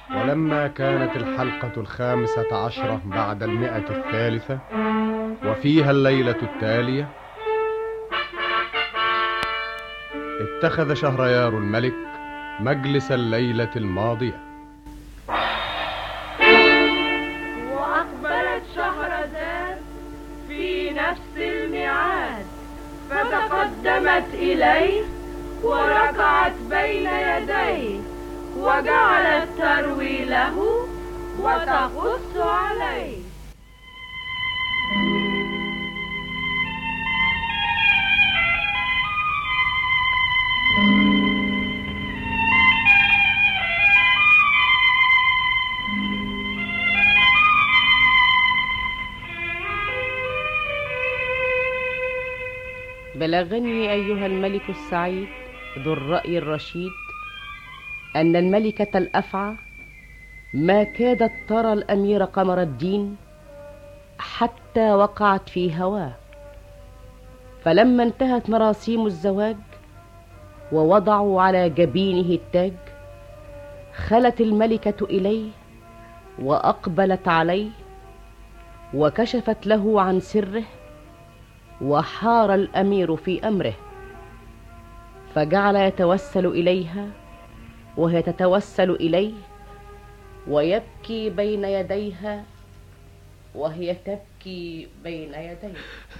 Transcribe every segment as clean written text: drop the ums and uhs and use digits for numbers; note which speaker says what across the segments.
Speaker 1: ولما كانت الحلقة 15 بعد 100 وفيها الليلة التالية، اتخذ شهريار الملك مجلس الليلة الماضية.
Speaker 2: وأقبلت شهرزاد في نفس الميعاد، فتقدمت إليه وركعت بين يديه، وجعلت تروي له وتقص عليه.
Speaker 3: بلغني أيها الملك السعيد ذو الرأي الرشيد أن الملكة الأفعى ما كادت ترى الأمير قمر الدين حتى وقعت في هواه، فلما انتهت مراسيم الزواج ووضعوا على جبينه التاج، خلت الملكة إليه وأقبلت عليه وكشفت له عن سره، وحار الأمير في أمره، فجعل يتوسل إليها وهي تتوسل إليه، ويبكي بين يديها وهي تبكي بين يديه.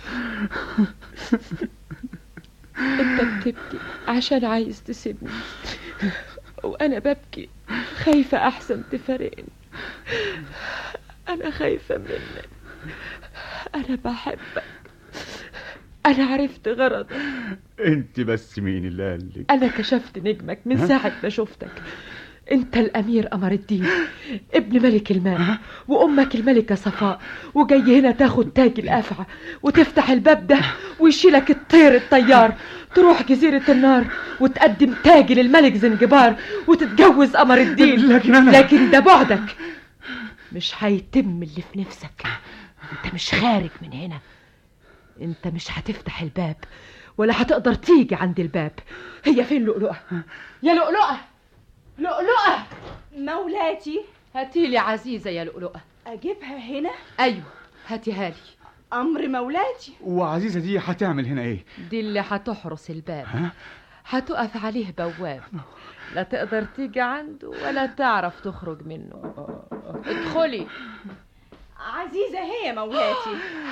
Speaker 4: انت بتبكي عشان عايز تسيبني، وانا ببكي خايفة احسن تفارقني. انا خايفة منك، انا بحبك، انا عرفت غرضك.
Speaker 5: انت بس مين اللي قالك؟
Speaker 4: انا كشفت نجمك من ساعة ما شفتك. انت الامير قمر الدين ابن ملك الماء، وامك الملكة صفاء، وجاي هنا تاخد تاج الافعى وتفتح الباب ده ويشيلك الطير الطيار، تروح جزيرة النار وتقدم تاج للملك زنجبار وتتجوز قمر الدين. لكن ده بعدك مش هيتم اللي في نفسك. انت مش خارج من هنا، انت مش هتفتح الباب ولا هتقدر تيجي عند الباب. هي فين لؤلؤة؟ يا لؤلؤة، لؤلؤة
Speaker 2: مولاتي.
Speaker 4: هاتيلي عزيزة يا لؤلؤة.
Speaker 2: أجيبها هنا؟
Speaker 4: أيوة هاتيها لي.
Speaker 2: أمر مولاتي.
Speaker 5: وعزيزة دي هتعمل هنا ايه؟
Speaker 4: دي اللي هتحرس الباب، هتقف عليه بواب، لا تقدر تيجي عنده ولا تعرف تخرج منه. ادخلي.
Speaker 2: عزيزة هي مولاتي.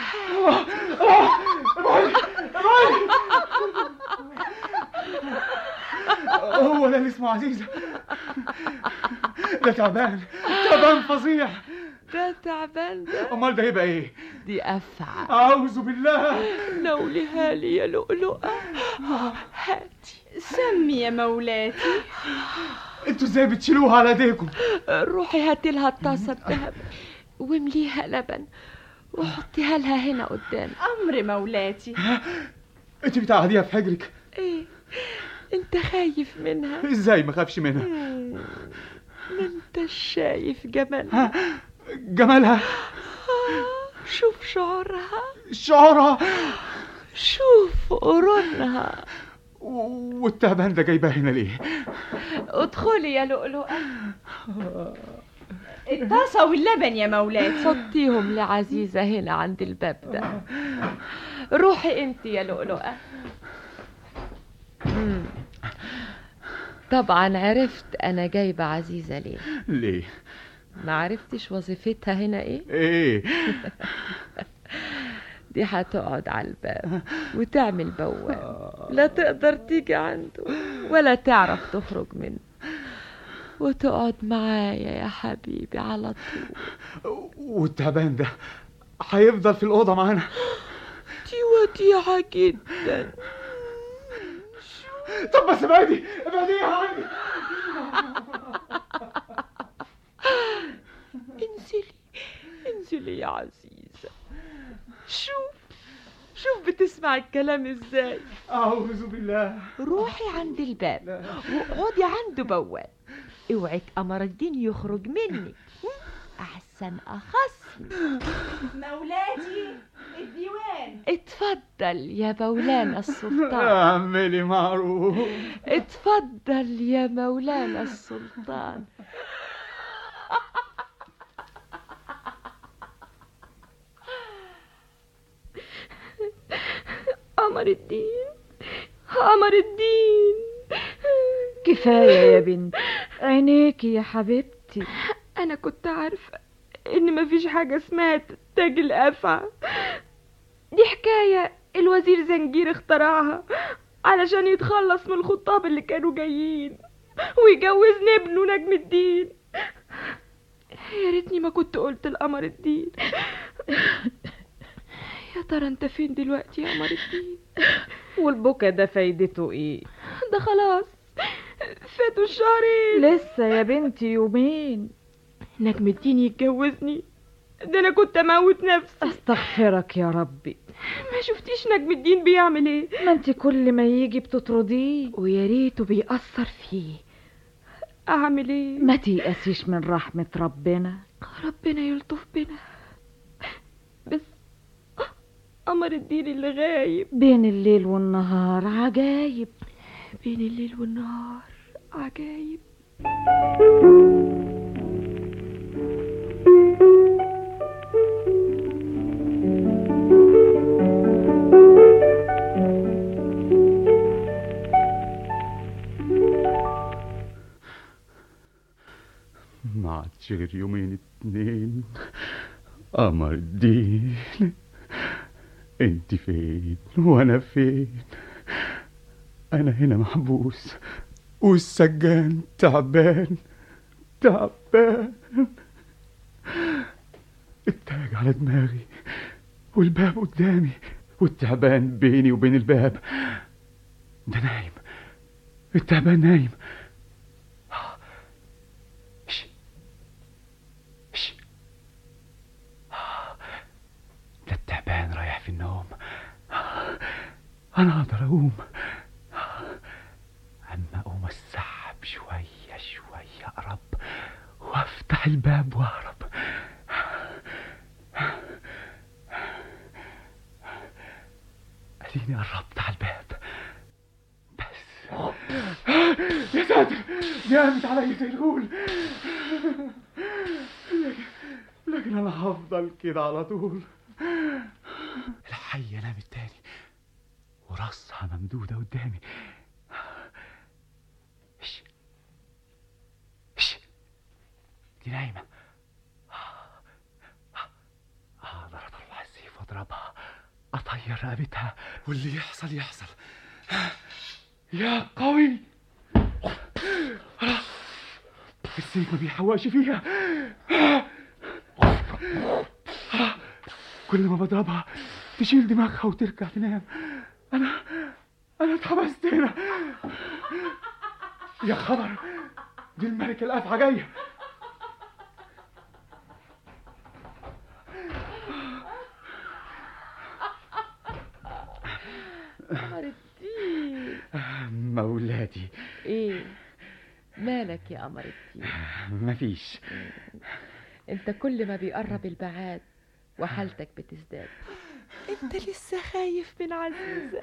Speaker 5: هو ده اللي اسمه عزيزة؟ ده تعبان، تعبان فظيع.
Speaker 4: ده تعبان ده؟
Speaker 5: امال ده يبقى ايه؟
Speaker 4: دي أفعى.
Speaker 5: اعوذ بالله.
Speaker 4: نوليها لي يا لؤلؤة. هاتي.
Speaker 2: سمي يا مولاتي.
Speaker 5: انتوا ازاي بتشيلوها على ايديكم؟
Speaker 4: روحي هاتي لها الطاسة الذهب وامليها لبن وحطيها لها هنا قدام.
Speaker 2: أمر مولاتي.
Speaker 5: انت بتقعديها في حجرك؟
Speaker 4: ايه، انت خايف منها؟
Speaker 5: ازاي ما خافش منها؟
Speaker 4: ما انت شايف جمالها.
Speaker 5: جمالها؟
Speaker 4: شوف شعورها.
Speaker 5: شعورها؟
Speaker 4: شوف قرونها.
Speaker 5: والتعبان ده جايبها هنا ليه؟
Speaker 4: ادخلي يا لؤلؤة.
Speaker 2: الطاسة واللبن يا مولاتي.
Speaker 4: حطيهم لعزيزة هنا عند الباب ده. روحي انت يا لؤلؤة. طبعا عرفت انا جايبة عزيزة ليه.
Speaker 5: ليه؟
Speaker 4: ما عرفتش وظيفتها هنا ايه؟
Speaker 5: ايه؟
Speaker 4: دي هتقعد على الباب وتعمل بواب، لا تقدر تيجي عنده ولا تعرف تخرج منه، وتقعد معايا يا حبيبي على طول.
Speaker 5: والتعبان ده هيفضل في الأوضة معانا؟
Speaker 4: دي وديعة جدا.
Speaker 5: طب بس ابعديها عني.
Speaker 4: انزلي يا عزيزة. شوف بتسمع الكلام ازاي.
Speaker 5: أعوذ بالله.
Speaker 4: روحي عند الباب واقعدي عنده بواب، اوعك قمر الدين يخرج مني احسن اخصم.
Speaker 2: مولاتي الديوان.
Speaker 4: اتفضل يا مولانا السلطان.
Speaker 5: اعملي معروف.
Speaker 4: اتفضل يا مولانا السلطان. قمر الدين، قمر الدين.
Speaker 6: كفاية يا بنت، عينيكي يا حبيبتي.
Speaker 4: أنا كنت عارفة إن مفيش حاجة اسمها تاج الأفعى. دي حكاية الوزير زنجير اخترعها علشان يتخلص من الخطاب اللي كانوا جايين ويجوزني ابنه نجم الدين. يا ريتني ما كنت قلت لقمر الدين. يا ترى انت فين دلوقتي يا قمر الدين؟
Speaker 6: والبكا ده فايدته ايه؟
Speaker 4: ده خلاص فاتوا الشهرين.
Speaker 6: لسه يا بنتي يومين.
Speaker 4: نجم الدين يتجوزني؟ ده انا كنت اموت نفسي.
Speaker 6: استغفرك يا ربي.
Speaker 4: ما شفتيش نجم الدين بيعمل ايه؟
Speaker 6: ما انت كل ما يجي بتطرديه.
Speaker 4: ويا ريته بيأثر فيه. اعمل ايه؟
Speaker 6: ما تيأسيش من رحمة ربنا.
Speaker 4: ربنا يلطف بنا. بس قمر الدين اللي غايب.
Speaker 6: بين الليل والنهار عجايب.
Speaker 4: بين الليل والنهار عجايب.
Speaker 5: ما عادش غير يومين اتنين. قمر الدين، انت فين وانا فين؟ انا هنا محبوس والسجان تعبان تعبان. التاج على دماغي والباب قدامي والتعبان بيني وبين الباب. ده نايم، التعبان نايم. ده التعبان رايح في النوم. انا اقدر اقوم، اما اقوم اسحب شويه شويه، اقرب وافتح الباب واهرب. اديني قربت على الباب بس. يا ساتر، جامد علي زي الغول. لكن انا هفضل كده على طول. الحية نامت تاني وراسها ممدودة قدامي. دي نايمة. اقدر اطلع السيف واضربها، اطير رقبتها واللي يحصل يحصل. يا قوي، السيف ما بيحوقش فيها. كل ما بضربها تشيل دماغها وترجع تنام. انا اتحبست هنا. يا خبر، دي الملكة الأفعى جاية.
Speaker 4: قمر الدين.
Speaker 5: مولاتي.
Speaker 4: ايه مالك يا قمر الدين؟
Speaker 5: مفيش.
Speaker 4: انت كل ما بيقرب البعاد وحالتك بتزداد. انت لسه خايف من عزيزة.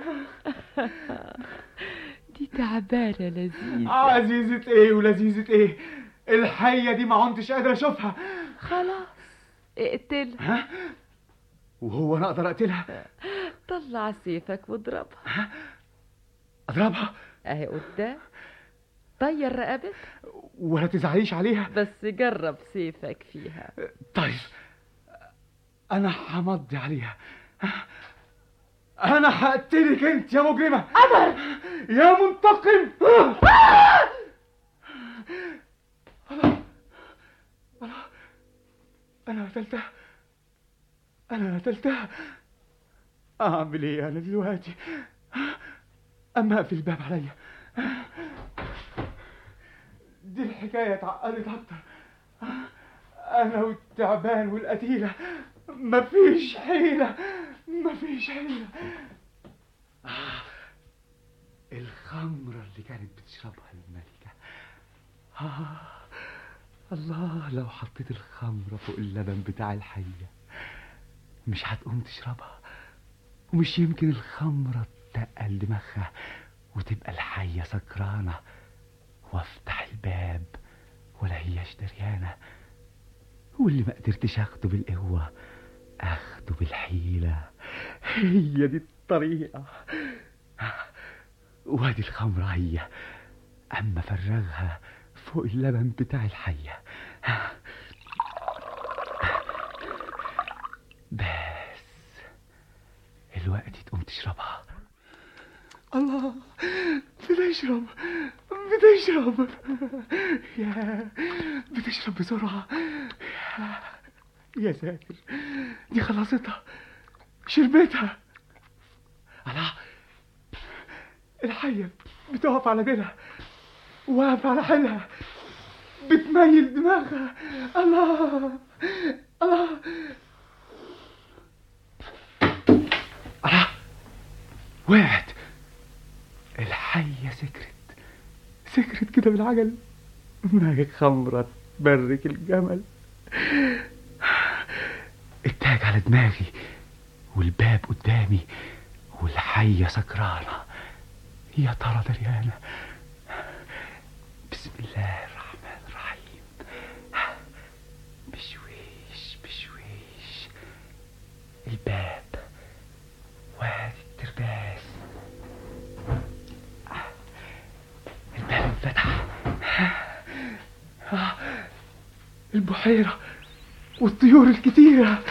Speaker 4: دي تعبانة لذيذة.
Speaker 5: عزيزة ايه ولذيذة ايه؟ الحية دي ما عدتش قادر اشوفها.
Speaker 4: خلاص اقتلها.
Speaker 5: وهو انا اقدر اقتلها؟
Speaker 4: طلع سيفك واضربها.
Speaker 5: اضربها؟
Speaker 4: اهي قدام، طير رقبتها.
Speaker 5: ولا تزعليش عليها؟
Speaker 4: بس جرب سيفك فيها.
Speaker 5: طيب انا همضي عليها. انا هقتلك انت يا مجرمة.
Speaker 4: قمر
Speaker 5: يا منتقم. انا قتلتها. اعمل ايه انا دلوقتي؟ اما اقفل الباب عليا. دي الحكاية اتعقدت اكتر. انا والتعبان والقتيلة، مفيش حيلة. الخمرة اللي كانت بتشربها الملكة. الله، لو حطيت الخمرة فوق اللبن بتاع الحية مش هتقوم تشربها، ومش يمكن الخمرة تقل دماغها وتبقى الحية سكرانة، وافتح الباب ولا هيش دريانة واللي ما قدرتش اخده بالقوة اخده بالحيلة. هي دي الطريقة. وادي الخمرة هي، اما فرغها فوق اللبن بتاع الحية. بس الوقت تقوم تشربها. الله، بتشرب يا بتشرب بسرعة. يا ساتر، دي خلصتها، شربتها. الله، الحية بتقف على ديلها، واقف على حيلها، بتميل دماغها. الله الله الله، وقعت الحية. سكرت كده بالعجل. معاك خمرة تبرك الجمل. التاج على دماغي والباب قدامي والحية سكرانة. يا ترى دريانة؟ بسم الله الرحمن الرحيم. بشويش بشويش الباب وادي الترباس. الباب انفتح. البحيرة والطيور الكتيرة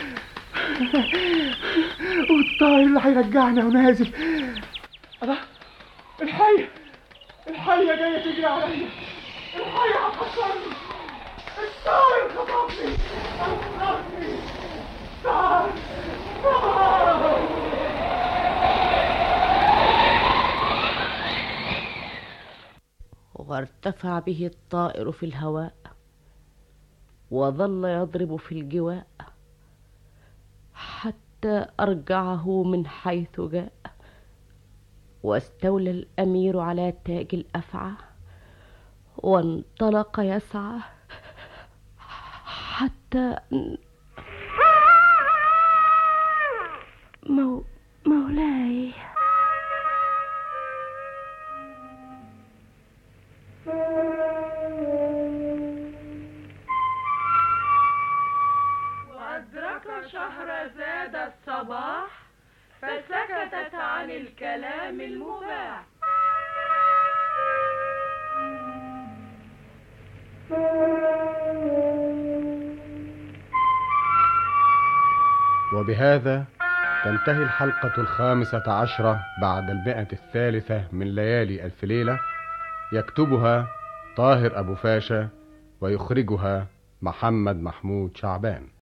Speaker 5: والطائر اللي هيرجعنا ونازل. الله، الحية جاية تجري عليا. الحية هتخسرني. الطائر خطفني.
Speaker 3: وارتفع به الطائر في الهواء وظل يضرب في الجواء حتى أرجعه من حيث جاء. واستولى الأمير على تاج الأفعى وانطلق يسعى حتى مولاي.
Speaker 2: وأدرك شهرزاد الصباح فسكتت عن الكلام المباح.
Speaker 1: وبهذا تنتهي الحلقة 15 بعد 100 من ليالي ألف ليلة. يكتبها طاهر أبو فاشا ويخرجها محمد محمود شعبان.